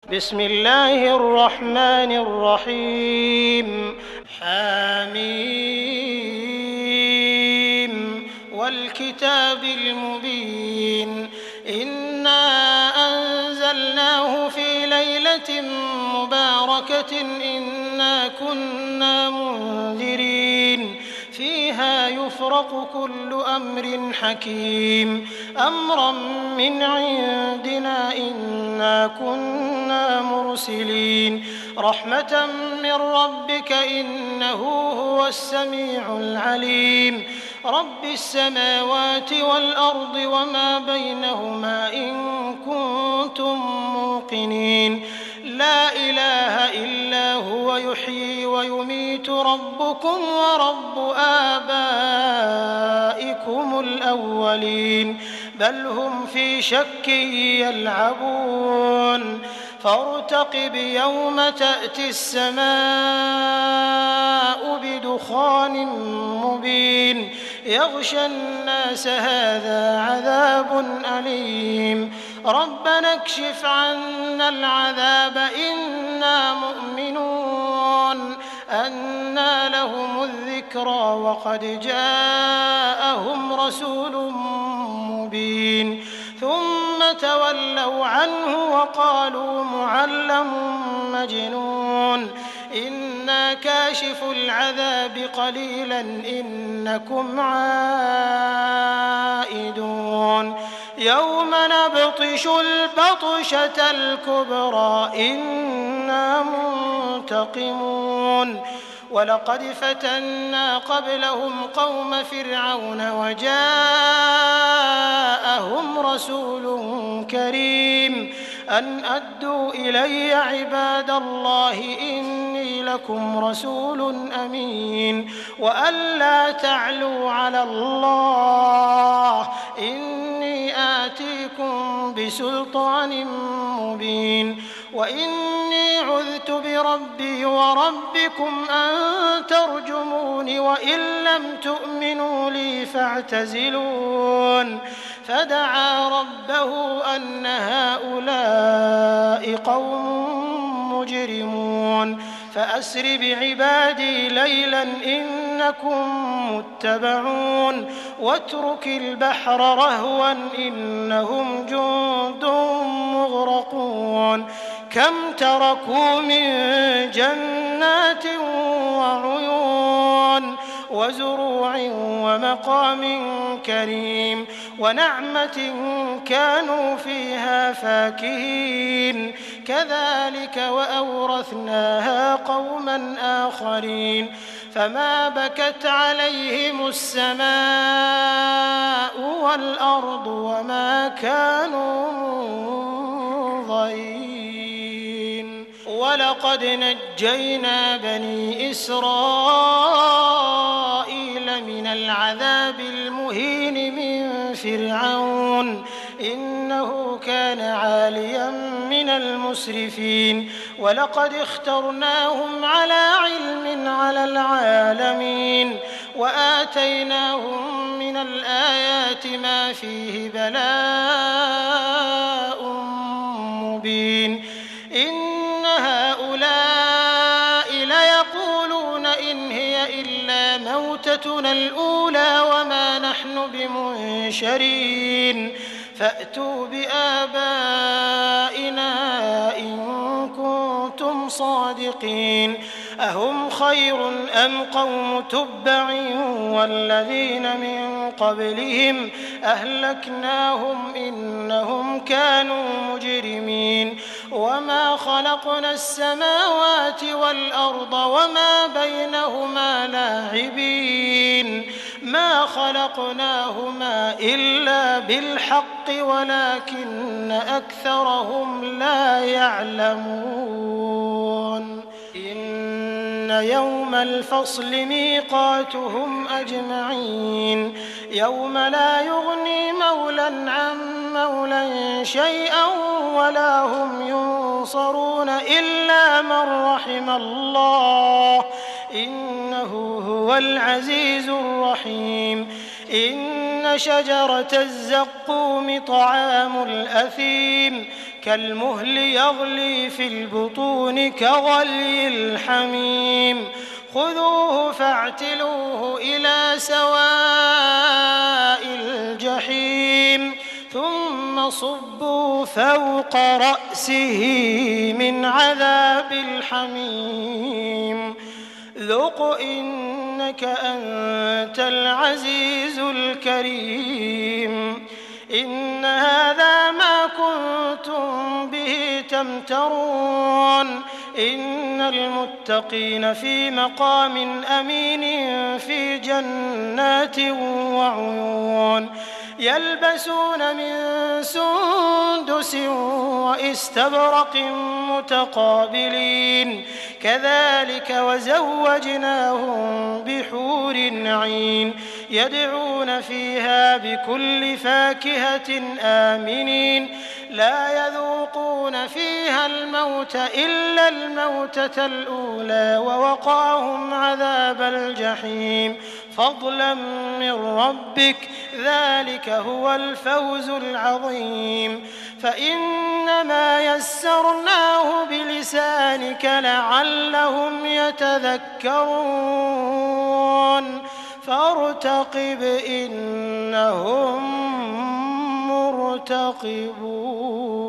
بسم الله الرحمن الرحيم حميم والكتاب المبين إنا أنزلناه في ليلة مباركة إنا كنا منذرين فيها يفرق كل أمر حكيم أمرا من عندنا إنا كنا مرسلين رحمة من ربك إنه هو السميع العليم رب السماوات والأرض وما بينهما إن كنتم موقنين لا إله إلا هو يحيي ويميت ربكم ورب آبائكم الأولين بل هم في شك يلعبون فارتقب يوم تأتي السماء بدخان مبين يغشى الناس هذا عذاب أليم ربنا اكشف عنا العذاب إنا مؤمنون أنى لهم الذكرى وقد جاءهم رسول مبين ثم تولوا عنه وقالوا معلم مجنون إنا كاشف العذاب قليلا إنكم عائدون يوم نبطش البطشة الكبرى إنا منتقمون ولقد فتنا قبلهم قوم فرعون وجاءهم رسول كريم أن أدوا إلي عباد الله إني لكم رسول أمين وأن لا تعلوا على الله إني آتيكم بسلطان مبين وإني عذت بربي وربكم أن ترجمون وإن لم تؤمنوا لي فاعتزلون فدعا ربه أن هؤلاء قوم مجرمون فأسر بعبادي ليلا إنكم متبعون واترك البحر رهوا إنهم جند مغرقون كم تركوا من جنات وعيون وزروع ومقام كريم ونعمة كانوا فيها فاكهين كذلك وأورثناها قوما آخرين فما بكت عليهم السماء والأرض وما كانوا منظرين ولقد نجينا بني إسرائيل من العذاب المهين من فرعون إنه كان عاليا من المسرفين ولقد اخترناهم على علم على العالمين وآتيناهم من الآيات ما فيه بلاء مبين إن هؤلاء ليقولون إن هي إلا موتتنا الأولى وما نحن بمنشرين فأتوا بآبائنا إن كنتم صادقين أهم خير أم قوم تبع والذين من قبلهم أهلكناهم إنهم كانوا مجرمين وما خلقنا السماوات والأرض وما بينهما لاعبين ما خلقناهما إلا بالحق ولكن أكثرهم لا يعلمون إن يوم الفصل ميقاتهم أجمعين يوم لا يغني مولى عن مولى شيئا ولا هم ينصرون إلا من رحم الله إنه هو العزيز الرحيم إن شجرة الزقوم طعام الأثيم كالمهل يغلي في البطون كغلي الحميم خذوه فاعتلوه إلى سواء الجحيم ثم صبوا فوق رأسه من عذاب الحميم ذق إنك أنت العزيز الكريم إن هذا ما كنتم به تمترون إن المتقين في مقام أمين في جنات وعيون يلبسون من سندس وإستبرق متقابلين كذلك وزوجناهم بحور عين يدعون فيها بكل فاكهة آمنين لا يذوقون فيها الموت إلا الموتة الأولى ووقاهم عذاب الجحيم فضلا من ربك ذلك هو الفوز العظيم فإنما يسرناه بلسانك لعلهم يتذكرون فارتقب إنهم مرتقبون